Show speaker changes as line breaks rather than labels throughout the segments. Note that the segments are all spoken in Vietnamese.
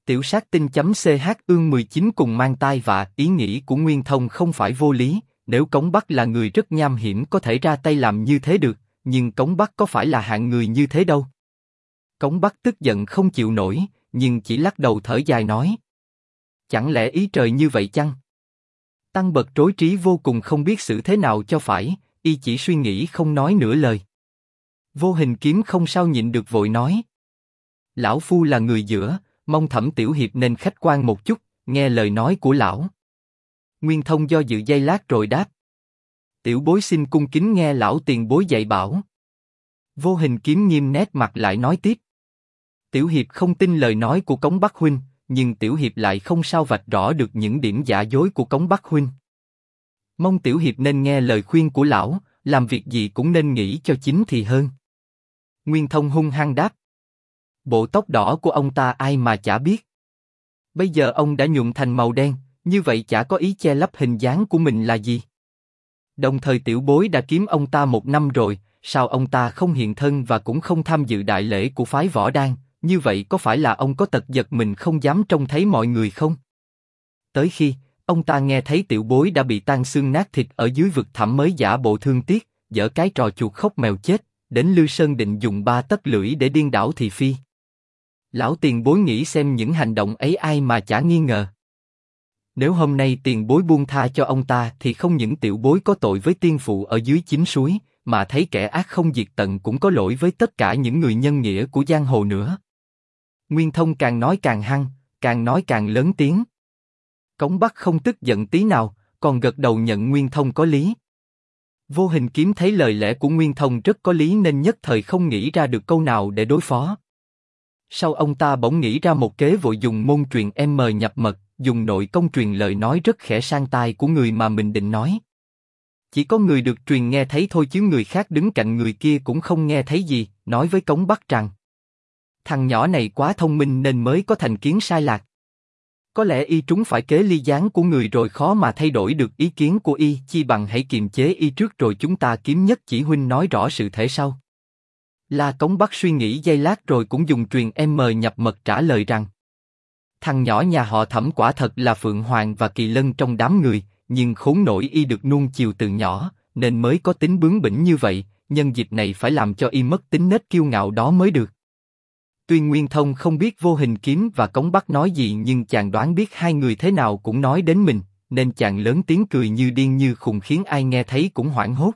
Tiểu sát tinh.ch ương 19 cùng mang tai và ý nghĩ của Nguyên Thông không phải vô lý, nếu Cống Bắc là người rất nham hiểm có thể ra tay làm như thế được, nhưng Cống Bắc có phải là hạng người như thế đâu. Cống Bắc tức giận không chịu nổi, nhưng chỉ lắc đầu thở dài nói. Chẳng lẽ ý trời như vậy chăng? Tăng Bật rối trí vô cùng không biết xử thế nào cho phải, y chỉ suy nghĩ không nói nửa lời. Vô Hình Kiếm không sao nhịn được vội nói. Lão phu là người giữa, mong Thẩm tiểu hiệp nên khách quan một chút, nghe lời nói của lão. Nguyên Thông do dự giây lát rồi đáp. Tiểu bối xin cung kính nghe lão tiền bối dạy bảo. Vô Hình Kiếm nghiêm nét mặt lại nói tiếp. Tiểu hiệp không tin lời nói của Cống Bắc huynh, nhưng tiểu hiệp lại không sao vạch rõ được những điểm giả dối của Cống Bắc huynh. Mong tiểu hiệp nên nghe lời khuyên của lão, làm việc gì cũng nên nghĩ cho chính thì hơn. Nguyên Thông hung hăng đáp. Bộ tóc đỏ của ông ta ai mà chả biết. Bây giờ ông đã nhuộm thành màu đen, như vậy chả có ý che lấp hình dáng của mình là gì. Đồng thời tiểu bối đã kiếm ông ta 1 năm rồi, sao ông ta không hiện thân và cũng không tham dự đại lễ của phái Võ Đan, như vậy có phải là ông có tật giật mình không dám trông thấy mọi người không? Tới khi ông ta nghe thấy tiểu bối đã bị tan xương nát thịt ở dưới vực thẳm mới giả bộ thương tiếc, giở cái trò chuột khóc mèo chết, đến Lư Sơn định dùng 3 tấc lưỡi để điên đảo thị phi. Lão tiền bối nghĩ xem những hành động ấy ai mà chả nghi ngờ. Nếu hôm nay tiền bối buông tha cho ông ta thì không những tiểu bối có tội với tiên phụ ở dưới chính suối, mà thấy kẻ ác không diệt tận cũng có lỗi với tất cả những người nhân nghĩa của giang hồ nữa. Nguyên Thông càng nói càng hăng, càng nói càng lớn tiếng. Cống Bắc không tức giận tí nào, còn gật đầu nhận Nguyên Thông có lý. Vô Hình Kiếm thấy lời lẽ của Nguyên Thông rất có lý nên nhất thời không nghĩ ra được câu nào để đối phó. Sau ông ta bỗng nghĩ ra một kế vội dùng môn truyền nhập mật, dùng nội công truyền lời nói rất khẽ sang tai của người mà mình định nói. Chỉ có người được truyền nghe thấy thôi chứ người khác đứng cạnh người kia cũng không nghe thấy gì, nói với Cống Bắc rằng thằng nhỏ này quá thông minh nên mới có thành kiến sai lạc. Có lẽ y trúng phải kế ly gián của người rồi khó mà thay đổi được ý kiến của y, chi bằng hãy kiềm chế y trước rồi chúng ta kiếm Nhất Chỉ huynh nói rõ sự thể sau. La Cống Bắc suy nghĩ giây lát rồi cũng dùng truyền nhập mật trả lời rằng thằng nhỏ nhà họ Thẩm quả thật là phượng hoàng và kỳ lân trong đám người, nhưng khốn nổi y được nuông chiều từ nhỏ, nên mới có tính bướng bỉnh như vậy, nhân dịp này phải làm cho y mất tính nết kiêu ngạo đó mới được. Tuy Nguyên Thông không biết Vô Hình Kiếm và Cống Bắc nói gì nhưng chàng đoán biết hai người thế nào cũng nói đến mình, nên chàng lớn tiếng cười như điên như khùng khiến ai nghe thấy cũng hoảng hốt.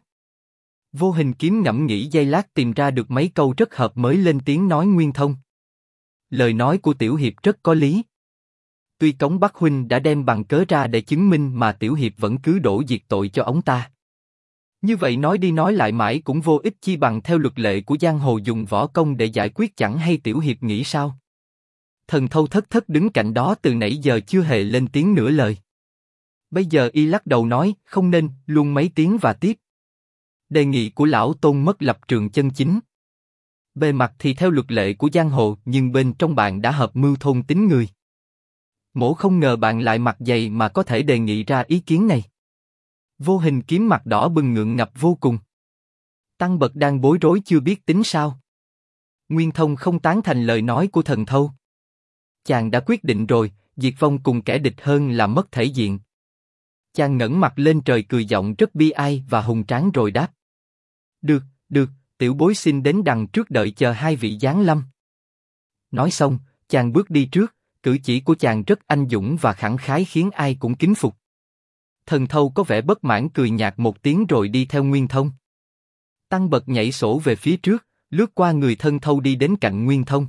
Vô Hình Kiếm ngẫm nghĩ giây lát tìm ra được mấy câu rất hợp mới lên tiếng nói Nguyên Thông. Lời nói của Tiểu hiệp rất có lý. Tuy Cống Bắc huynh đã đem bằng cớ ra để chứng minh mà Tiểu hiệp vẫn cứ đổ diệt tội cho ông ta. Như vậy nói đi nói lại mãi cũng vô ích, chi bằng theo luật lệ của giang hồ dùng võ công để giải quyết, chẳng hay Tiểu hiệp nghĩ sao? Thần Thâu thất thất đứng cạnh đó từ nãy giờ chưa hề lên tiếng nửa lời. Bây giờ y lắc đầu nói không nên, luôn mấy tiếng và tiếp. Đề nghị của lão tôn mất lập trường chân chính. Bề mặt thì theo luật lệ của giang hồ, nhưng bên trong bạn đã hợp mưu thôn tính người. Mỗ không ngờ bạn lại mặt dày mà có thể đề nghị ra ý kiến này. Vô Hình Kiếm mặt đỏ bừng ngượng ngập vô cùng. Tăng Bật đang bối rối chưa biết tính sao. Nguyên Thông không tán thành lời nói của Thần Thâu. Chàng đã quyết định rồi, diệt vong cùng kẻ địch hơn là mất thể diện. Chàng ngẩng mặt lên trời cười giọng rất bi ai và hùng tráng rồi đáp. Được, được, tiểu bối xin đến đằng trước đợi chờ hai vị giáng lâm. Nói xong, chàng bước đi trước, cử chỉ của chàng rất anh dũng và khẳng khái khiến ai cũng kính phục. Thần Thâu có vẻ bất mãn cười nhạt một tiếng rồi đi theo Nguyên Thông. Tăng Bật nhảy sổ về phía trước, lướt qua người Thân Thâu đi đến cạnh Nguyên Thông.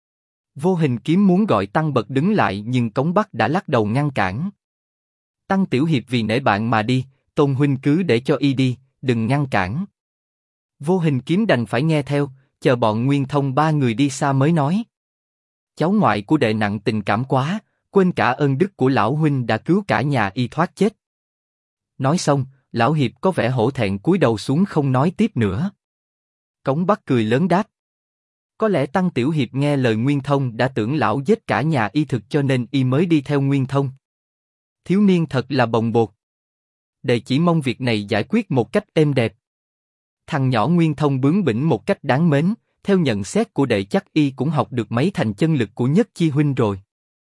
Vô Hình Kiếm muốn gọi Tăng Bật đứng lại nhưng Cống Bắc đã lắc đầu ngăn cản. Tăng tiểu hiệp vì nể bạn mà đi, Tôn huynh cứ để cho y đi, đừng ngăn cản. Vô Hình Kiếm đành phải nghe theo, chờ bọn Nguyên Thông ba người đi xa mới nói. Cháu ngoại của đệ nặng tình cảm quá, quên cả ơn đức của lão huynh đã cứu cả nhà y thoát chết. Nói xong, lão hiệp có vẻ hổ thẹn cúi đầu xuống không nói tiếp nữa. Cống Bắc cười lớn đáp. Có lẽ Tăng tiểu hiệp nghe lời Nguyên Thông đã tưởng lão giết cả nhà y thực cho nên y mới đi theo Nguyên Thông. Thiếu niên thật là bồng bột. Đệ chỉ mong việc này giải quyết một cách êm đẹp. Thằng nhỏ Nguyên Thông bướng bỉnh một cách đáng mến, theo nhận xét của đệ chắc y cũng học được mấy thành chân lực của Nhất Chi huynh rồi.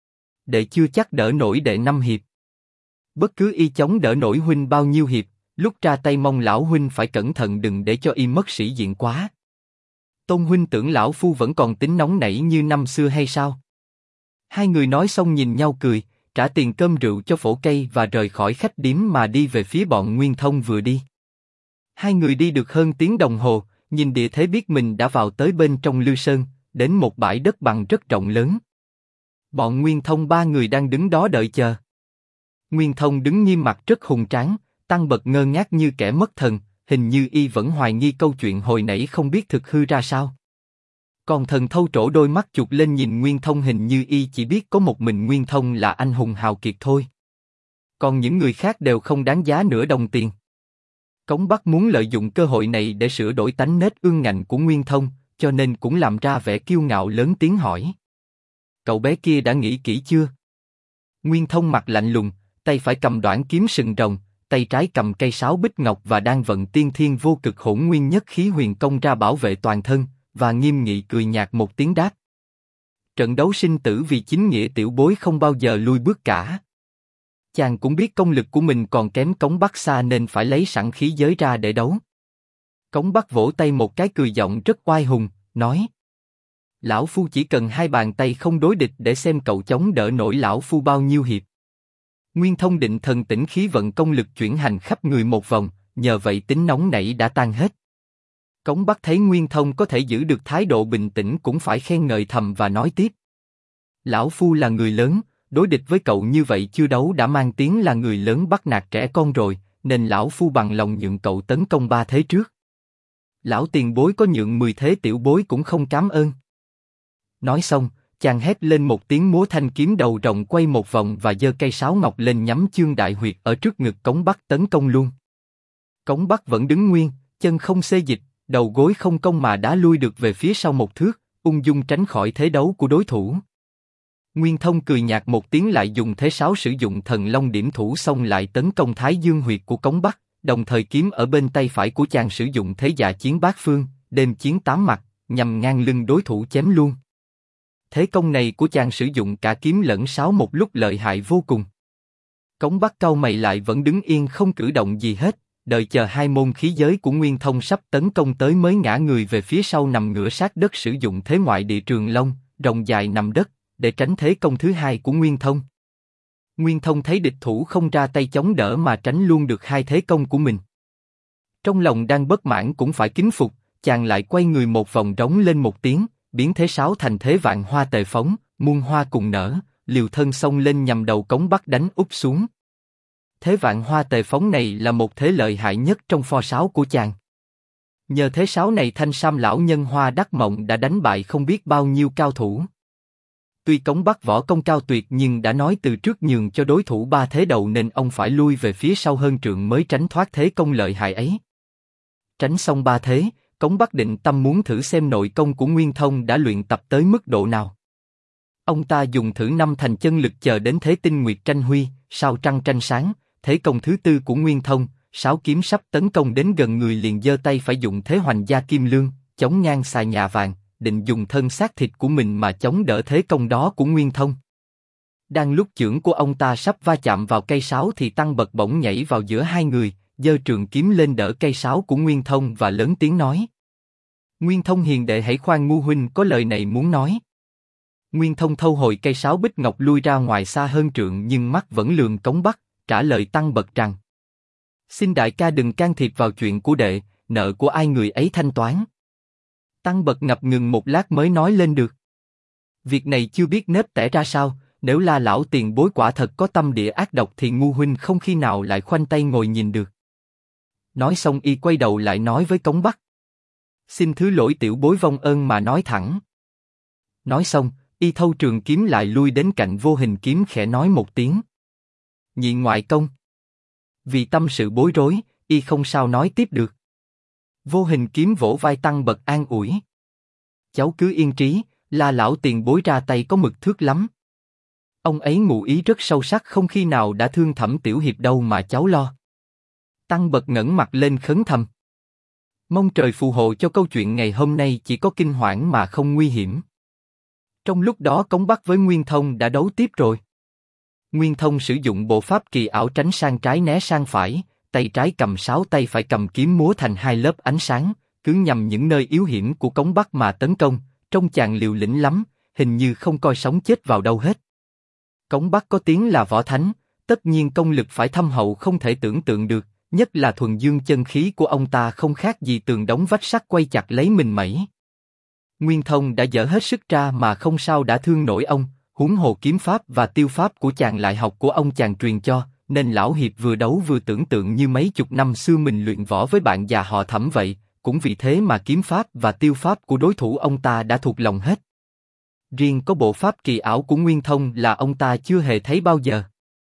Đệ chưa chắc đỡ nổi đệ 5 hiệp. Bất cứ y chống đỡ nổi huynh bao nhiêu hiệp, lúc ra tay mong lão huynh phải cẩn thận đừng để cho y mất sĩ diện quá. Tôn huynh tưởng lão phu vẫn còn tính nóng nảy như năm xưa hay sao? Hai người nói xong nhìn nhau cười, trả tiền cơm rượu cho phổ cây và rời khỏi khách điếm mà đi về phía bọn Nguyên Thông vừa đi. Hai người đi được hơn tiếng đồng hồ, nhìn địa thế biết mình đã vào tới bên trong Lư Sơn, đến một bãi đất bằng rất rộng lớn. Bọn Nguyên Thông ba người đang đứng đó đợi chờ. Nguyên Thông đứng nghiêm mặt rất hùng tráng, Tăng Bật ngơ ngác như kẻ mất thần, hình như y vẫn hoài nghi câu chuyện hồi nãy không biết thực hư ra sao. Còn Thần Thâu trổ đôi mắt chụp lên nhìn Nguyên Thông, hình như y chỉ biết có một mình Nguyên Thông là anh hùng hào kiệt thôi. Còn những người khác đều không đáng giá nửa đồng tiền. Cống Bắc muốn lợi dụng cơ hội này để sửa đổi tánh nết ương ngạnh của Nguyên Thông, cho nên cũng làm ra vẻ kiêu ngạo lớn tiếng hỏi. Cậu bé kia đã nghĩ kỹ chưa? Nguyên Thông mặt lạnh lùng, tay phải cầm đoản kiếm sừng rồng, tay trái cầm cây sáo bích ngọc và đang vận tiên thiên vô cực hỗn nguyên nhất khí huyền công ra bảo vệ toàn thân, và nghiêm nghị cười nhạt một tiếng đáp. Trận đấu sinh tử vì chính nghĩa tiểu bối không bao giờ lui bước cả. Chàng cũng biết công lực của mình còn kém Cống Bắc xa nên phải lấy sẵn khí giới ra để đấu. Cống Bắc vỗ tay một cái cười giọng rất oai hùng, nói. Lão phu chỉ cần 2 bàn tay không đối địch để xem cậu chống đỡ nổi lão phu bao nhiêu hiệp. Nguyên Thông định thần tĩnh khí vận công lực chuyển hành khắp người một vòng, nhờ vậy tính nóng nảy đã tan hết. Cống Bắc thấy Nguyên Thông có thể giữ được thái độ bình tĩnh cũng phải khen ngợi thầm và nói tiếp. Lão phu là người lớn, đối địch với cậu như vậy chưa đấu đã mang tiếng là người lớn bắt nạt trẻ con rồi, nên lão phu bằng lòng nhượng cậu tấn công 3 thế trước. Lão tiền bối có nhượng 10 thế tiểu bối cũng không cám ơn. Nói xong, chàng hét lên một tiếng múa thanh kiếm đầu rồng quay một vòng và giơ cây sáo ngọc lên nhắm chương đại huyệt ở trước ngực Cống Bắc tấn công luôn. Cống Bắc vẫn đứng nguyên, chân không xê dịch, đầu gối không cong mà đá lui được về phía sau một thước, ung dung tránh khỏi thế đấu của đối thủ. Nguyên Thông cười nhạt một tiếng lại dùng thế sáo sử dụng thần long điểm thủ xong lại tấn công thái dương huyệt của Cống Bắc, đồng thời kiếm ở bên tay phải của chàng sử dụng thế dạ chiến bát phương, đêm chiến 8 mặt, nhằm ngang lưng đối thủ chém luôn. Thế công này của chàng sử dụng cả kiếm lẫn sáo một lúc lợi hại vô cùng. Cống Bắc cau mày lại vẫn đứng yên không cử động gì hết, đợi chờ 2 môn khí giới của Nguyên Thông sắp tấn công tới mới ngã người về phía sau nằm ngửa sát đất sử dụng thế ngoại địa trường long, rồng dài nằm đất, để tránh thế công thứ 2 của Nguyên Thông. Nguyên Thông thấy địch thủ không ra tay chống đỡ mà tránh luôn được 2 thế công của mình. Trong lòng đang bất mãn cũng phải kính phục, chàng lại quay người một vòng rống lên một tiếng, biến thế sáo thành thế vạn hoa tề phóng, muôn hoa cùng nở, liều thân xông lên nhằm đầu Cống Bắc đánh úp xuống. Thế vạn hoa tề phóng này là một thế lợi hại nhất trong pho sáo của chàng. Nhờ thế sáo này Thanh Sam lão nhân Hoa Đắc Mộng đã đánh bại không biết bao nhiêu cao thủ. Tuy Cống Bắc võ công cao tuyệt nhưng đã nói từ trước nhường cho đối thủ 3 thế đầu nên ông phải lui về phía sau hơn trượng mới tránh thoát thế công lợi hại ấy. Tránh xong 3 thế, Cống Bắc định tâm muốn thử xem nội công của Nguyên Thông đã luyện tập tới mức độ nào. Ông ta dùng thử 5 thành chân lực chờ đến thế tinh nguyệt tranh huy, sao trăng tranh sáng, thế công thứ 4 của Nguyên Thông, sáo kiếm sắp tấn công đến gần người liền giơ tay phải dùng thế hoành gia kim lương, chống ngang xài nhà vàng, định dùng thân xác thịt của mình mà chống đỡ thế công đó của Nguyên Thông. Đang lúc chưởng của ông ta sắp va chạm vào cây sáo thì Tăng Bật bỗng nhảy vào giữa hai người, giơ trường kiếm lên đỡ cây sáo của Nguyên Thông và lớn tiếng nói. Nguyên Thông hiền đệ hãy khoan, ngu huynh có lời này muốn nói. Nguyên Thông thâu hồi cây sáo bích ngọc lui ra ngoài xa hơn trượng nhưng mắt vẫn lườm Cống Bắc, trả lời Tăng Bật rằng. Xin đại ca đừng can thiệp vào chuyện của đệ, nợ của ai người ấy thanh toán. Tăng Bật ngập ngừng một lát mới nói lên được. Việc này chưa biết nết tẻ ra sao, nếu La lão tiền bối quả thật có tâm địa ác độc thì ngu huynh không khi nào lại khoanh tay ngồi nhìn được. Nói xong y quay đầu lại nói với Cống Bắc. Xin thứ lỗi tiểu bối vong ơn mà nói thẳng. Nói xong, y thâu trường kiếm lại lui đến cạnh Vô Hình kiếm khẽ nói một tiếng. Nhị ngoại công. Vì tâm sự bối rối, y không sao nói tiếp được. Vô Hình kiếm vỗ vai Tăng Bật an ủi. Cháu cứ yên trí, La lão tiền bối ra tay có mực thước lắm. Ông ấy ngụ ý rất sâu sắc không khi nào đã thương Thẩm tiểu hiệp đâu mà cháu lo. Tăng Bật ngẩng mặt lên khấn thầm. Mong trời phù hộ cho câu chuyện ngày hôm nay chỉ có kinh hoảng mà không nguy hiểm. Trong lúc đó Cống Bắc với Nguyên Thông đã đấu tiếp rồi. Nguyên Thông sử dụng bộ pháp kỳ ảo tránh sang trái né sang phải, tay trái cầm sáo tay phải cầm kiếm múa thành hai lớp ánh sáng, cứ nhằm những nơi yếu hiểm của Cống Bắc mà tấn công, trông chàng liều lĩnh lắm, hình như không coi sống chết vào đâu hết. Cống Bắc có tiếng là võ thánh, tất nhiên công lực phải thâm hậu không thể tưởng tượng được, nhất là thuần dương chân khí của ông ta không khác gì tường đống vách sắt quay chặt lấy mình mẩy. Nguyên Thông đã dở hết sức ra mà không sao đã thương nổi ông, huống hồ kiếm pháp và tiêu pháp của chàng lại học của ông chàng truyền cho, nên lão hiệp vừa đấu vừa tưởng tượng như mấy chục năm xưa mình luyện võ với bạn già họ Thẩm vậy, cũng vì thế mà kiếm pháp và tiêu pháp của đối thủ ông ta đã thuộc lòng hết. Riêng có bộ pháp kỳ ảo của Nguyên Thông là ông ta chưa hề thấy bao giờ.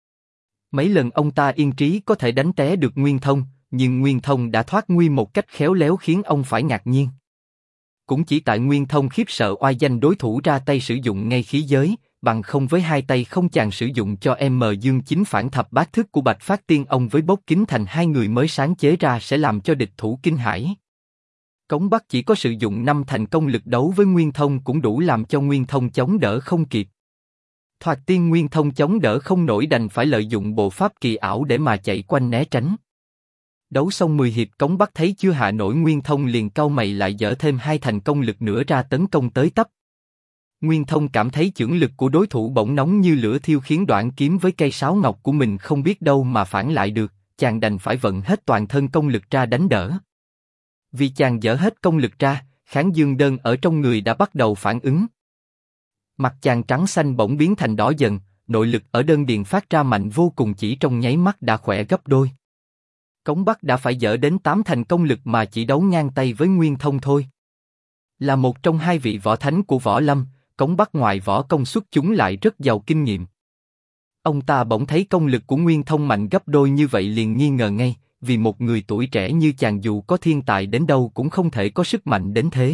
Mấy lần ông ta yên trí có thể đánh té được Nguyên Thông, nhưng Nguyên Thông đã thoát nguy một cách khéo léo khiến ông phải ngạc nhiên. Cũng chỉ tại Nguyên Thông khiếp sợ oai danh đối thủ ra tay sử dụng ngay khí giới, bằng không với hai tay không chàng sử dụng cho Dương chính phản thập bát thức của Bạch Phát Tiên ông với bốc kính thành hai người mới sáng chế ra sẽ làm cho địch thủ kinh hãi. Cống Bắc chỉ có sử dụng 5 thành công lực đấu với Nguyên Thông cũng đủ làm cho Nguyên Thông chống đỡ không kịp. Thoạt tiên Nguyên Thông chống đỡ không nổi đành phải lợi dụng bộ pháp kỳ ảo để mà chạy quanh né tránh. Đấu xong 10 hiệp Cống Bắc thấy chưa hạ nổi Nguyên Thông liền cau mày lại dở thêm 2 thành công lực nữa ra tấn công tới tấp. Nguyên Thông cảm thấy chưởng lực của đối thủ bỗng nóng như lửa thiêu khiến đoạn kiếm với cây sáo ngọc của mình không biết đâu mà phản lại được, chàng đành phải vận hết toàn thân công lực ra đánh đỡ. Vì chàng dở hết công lực ra, kháng dương đơn ở trong người đã bắt đầu phản ứng. Mặt chàng trắng xanh bỗng biến thành đỏ dần, nội lực ở đơn điền phát ra mạnh vô cùng chỉ trong nháy mắt đã khỏe gấp đôi. Cống Bắc đã phải dở đến 8 thành công lực mà chỉ đấu ngang tay với Nguyên Thông thôi. Là một trong hai vị võ thánh của võ lâm, Cống Bắc ngoài võ công xuất chúng lại rất giàu kinh nghiệm. Ông ta bỗng thấy công lực của Nguyên Thông mạnh gấp đôi như vậy liền nghi ngờ ngay, vì một người tuổi trẻ như chàng dù có thiên tài đến đâu cũng không thể có sức mạnh đến thế.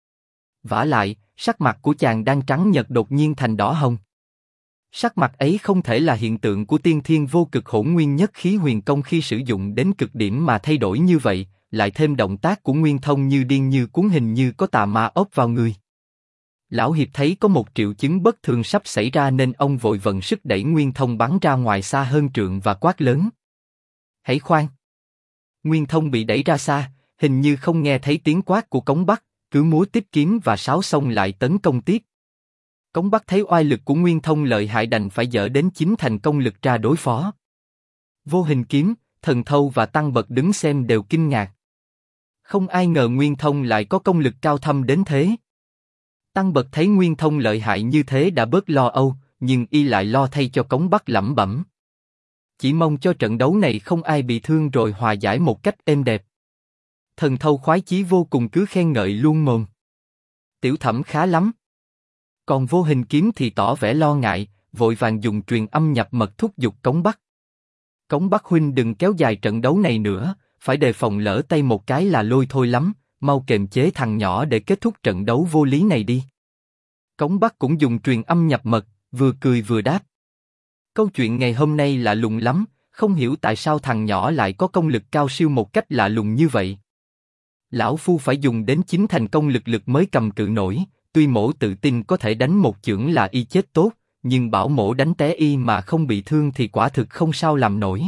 Vả lại, sắc mặt của chàng đang trắng nhợt đột nhiên thành đỏ hồng. Sắc mặt ấy không thể là hiện tượng của tiên thiên vô cực hỗn nguyên nhất khí huyền công khi sử dụng đến cực điểm mà thay đổi như vậy, lại thêm động tác của Nguyên Thông như điên như cuốn hình như có tà ma ốp vào người. Lão hiệp thấy có một triệu chứng bất thường sắp xảy ra nên ông vội vận sức đẩy Nguyên Thông bắn ra ngoài xa hơn trượng và quát lớn. Hãy khoan! Nguyên Thông bị đẩy ra xa, hình như không nghe thấy tiếng quát của Cống Bắc, cứ múa tiếp kiếm và sáo xong lại tấn công tiếp. Cống Bắc thấy oai lực của Nguyên Thông lợi hại đành phải dở đến 9 thành công lực ra đối phó. Vô Hình Kiếm, Thần Thâu và Tăng Bật đứng xem đều kinh ngạc. Không ai ngờ Nguyên Thông lại có công lực cao thâm đến thế. Tăng Bật thấy Nguyên Thông lợi hại như thế đã bớt lo âu, nhưng y lại lo thay cho Cống Bắc lẩm bẩm. Chỉ mong cho trận đấu này không ai bị thương rồi hòa giải một cách êm đẹp. Thần Thâu khoái chí vô cùng cứ khen ngợi luôn mồm. Tiểu Thẩm khá lắm. Còn Vô Hình Kiếm thì tỏ vẻ lo ngại, vội vàng dùng truyền âm nhập mật thúc giục Cống Bắc. Cống Bắc huynh đừng kéo dài trận đấu này nữa, phải đề phòng lỡ tay một cái là lôi thôi lắm, mau kiềm chế thằng nhỏ để kết thúc trận đấu vô lý này đi. Cống Bắc cũng dùng truyền âm nhập mật, vừa cười vừa đáp. Câu chuyện ngày hôm nay lạ lùng lắm, không hiểu tại sao thằng nhỏ lại có công lực cao siêu một cách lạ lùng như vậy. Lão phu phải dùng đến 9 thành công lực mới cầm cự nổi, tuy mổ tự tin có thể đánh một chưởng là y chết tốt, nhưng bảo mổ đánh té y mà không bị thương thì quả thực không sao làm nổi.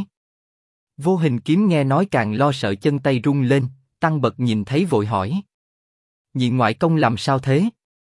Vô Hình Kiếm nghe nói càng lo sợ chân tay run lên, Tăng Bật nhìn thấy vội hỏi. Nhị ngoại công làm sao thế?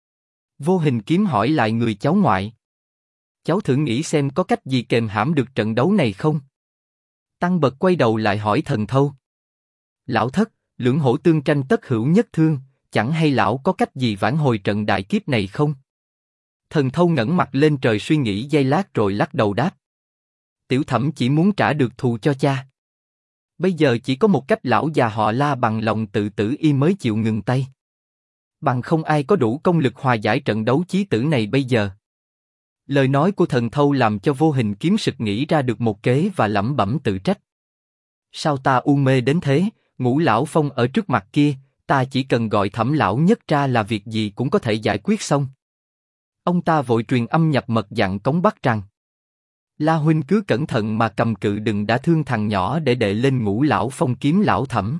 Vô Hình Kiếm hỏi lại người cháu ngoại. Cháu thử nghĩ xem có cách gì kềm hãm được trận đấu này không? Tăng Bật quay đầu lại hỏi Thần Thâu. Lão thất, lưỡng hổ tương tranh tất hữu nhất thương, chẳng hay lão có cách gì vãn hồi trận đại kiếp này không? Thần Thâu ngẩng mặt lên trời suy nghĩ giây lát rồi lắc đầu đáp. Tiểu Thẩm chỉ muốn trả được thù cho cha. Bây giờ chỉ có một cách lão già họ La bằng lòng tự tử y mới chịu ngừng tay. Bằng không ai có đủ công lực hòa giải trận đấu chí tử này bây giờ. Lời nói của Thần Thâu làm cho Vô Hình Kiếm sực nghĩ ra được một kế và lẩm bẩm tự trách. Sao ta u mê đến thế, Ngũ lão Phong ở trước mặt kia, ta chỉ cần gọi Thẩm lão nhất ra là việc gì cũng có thể giải quyết xong. Ông ta vội truyền âm nhập mật dặn Cống Bắc rằng. La huynh cứ cẩn thận mà cầm cự đừng đã thương thằng nhỏ để đệ lên Ngũ lão Phong kiếm lão Thẩm.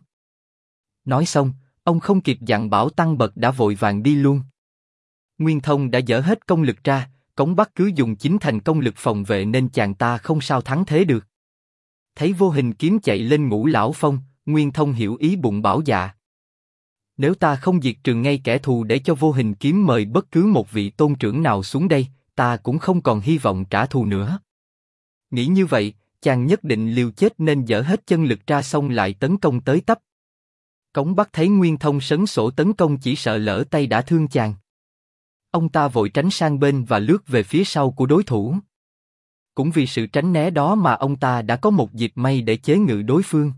Nói xong, ông không kịp dặn bảo Tăng Bật đã vội vàng đi luôn. Nguyên Thông đã dở hết công lực ra, Cống Bắc cứ dùng chính thành công lực phòng vệ nên chàng ta không sao thắng thế được. Thấy vô hình kiếm chạy lên Ngũ Lão Phong, Nguyên Thông hiểu ý bụng bảo dạ. Nếu ta không diệt trừ ngay kẻ thù để cho vô hình kiếm mời bất cứ một vị tôn trưởng nào xuống đây, ta cũng không còn hy vọng trả thù nữa. Nghĩ như vậy, chàng nhất định liều chết nên dở hết chân lực ra xông lại tấn công tới tấp. Cống Bắc thấy Nguyên Thông sấn sổ tấn công chỉ sợ lỡ tay đã thương chàng. Ông ta vội tránh sang bên và lướt về phía sau của đối thủ. Cũng vì sự tránh né đó mà ông ta đã có một dịp may để chế ngự đối phương.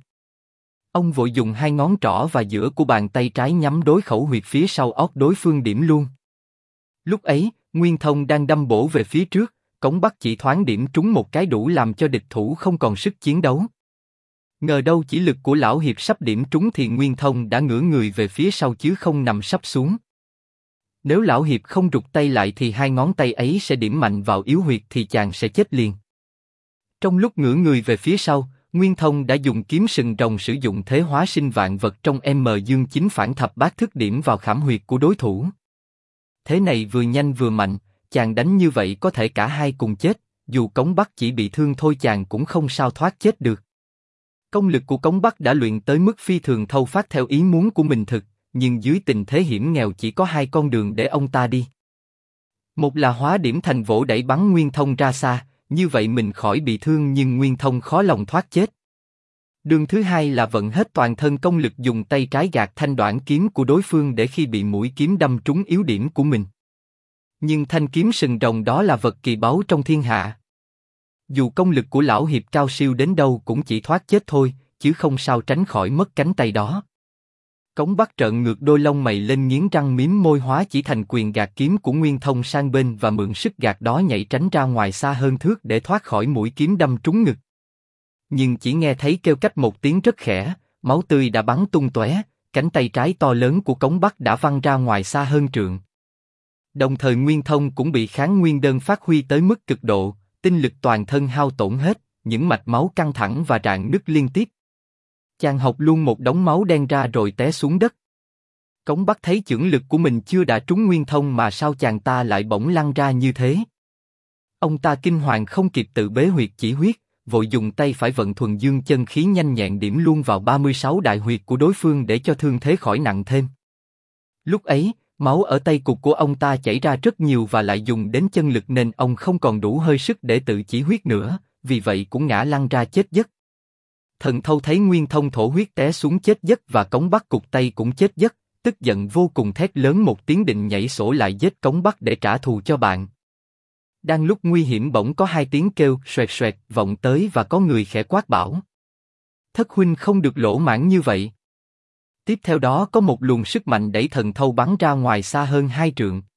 Ông vội dùng hai ngón trỏ và giữa của bàn tay trái nhắm đối khẩu huyệt phía sau óc đối phương điểm luôn. Lúc ấy, Nguyên Thông đang đâm bổ về phía trước, Cống Bắc chỉ thoáng điểm trúng một cái đủ làm cho địch thủ không còn sức chiến đấu. Ngờ đâu chỉ lực của lão hiệp sắp điểm trúng thì Nguyên Thông đã ngửa người về phía sau chứ không nằm sấp xuống. Nếu lão hiệp không rụt tay lại thì hai ngón tay ấy sẽ điểm mạnh vào yếu huyệt thì chàng sẽ chết liền. Trong lúc ngửa người về phía sau, Nguyên Thông đã dùng kiếm sừng rồng sử dụng thế hóa sinh vạn vật trong M dương chính phản thập bát thức điểm vào khảm huyệt của đối thủ. Thế này vừa nhanh vừa mạnh, chàng đánh như vậy có thể cả hai cùng chết, dù Cống Bắc chỉ bị thương thôi chàng cũng không sao thoát chết được. Công lực của Cống Bắc đã luyện tới mức phi thường thâu phát theo ý muốn của mình thực, nhưng dưới tình thế hiểm nghèo chỉ có hai con đường để ông ta đi. Một là hóa điểm thành vỗ đẩy bắn Nguyên Thông ra xa, như vậy mình khỏi bị thương nhưng Nguyên Thông khó lòng thoát chết. Đường thứ hai là vận hết toàn thân công lực dùng tay trái gạt thanh đoạn kiếm của đối phương để khi bị mũi kiếm đâm trúng yếu điểm của mình. Nhưng thanh kiếm sừng rồng đó là vật kỳ báu trong thiên hạ. Dù công lực của lão hiệp cao siêu đến đâu cũng chỉ thoát chết thôi, chứ không sao tránh khỏi mất cánh tay đó. Cống Bắc trợn ngược đôi lông mày lên nghiến răng mím môi hóa chỉ thành quyền gạt kiếm của Nguyên Thông sang bên và mượn sức gạt đó nhảy tránh ra ngoài xa hơn thước để thoát khỏi mũi kiếm đâm trúng ngực. Nhưng chỉ nghe thấy kêu cách một tiếng rất khẽ, máu tươi đã bắn tung tóe, cánh tay trái to lớn của Cống Bắc đã văng ra ngoài xa hơn trượng. Đồng thời Nguyên Thông cũng bị kháng nguyên đơn phát huy tới mức cực độ, tinh lực toàn thân hao tổn hết, những mạch máu căng thẳng và rạn nứt liên tiếp. Chàng học luôn một đống máu đen ra rồi té xuống đất. Cống Bắc thấy chưởng lực của mình chưa đã trúng Nguyên Thông mà sao chàng ta lại bỗng lăn ra như thế. Ông ta kinh hoàng không kịp tự bế huyệt chỉ huyết, vội dùng tay phải vận thuần dương chân khí nhanh nhẹn điểm luôn vào 36 đại huyệt của đối phương để cho thương thế khỏi nặng thêm. Lúc ấy, máu ở tay cụt của ông ta chảy ra rất nhiều và lại dùng đến chân lực nên ông không còn đủ hơi sức để tự chỉ huyết nữa, vì vậy cũng ngã lăn ra chết giấc. Thần Thâu thấy Nguyên Thông thổ huyết té xuống chết giấc và Cống Bắc cụt tay cũng chết giấc, tức giận vô cùng thét lớn một tiếng định nhảy sổ lại giết Cống Bắc để trả thù cho bạn. Đang lúc nguy hiểm bỗng có hai tiếng kêu xoẹt xoẹt vọng tới và có người khẽ quát bảo: Thất huynh không được lỗ mãng như vậy. Tiếp theo đó có một luồng sức mạnh đẩy Thần Thâu bắn ra ngoài xa hơn 2 trượng.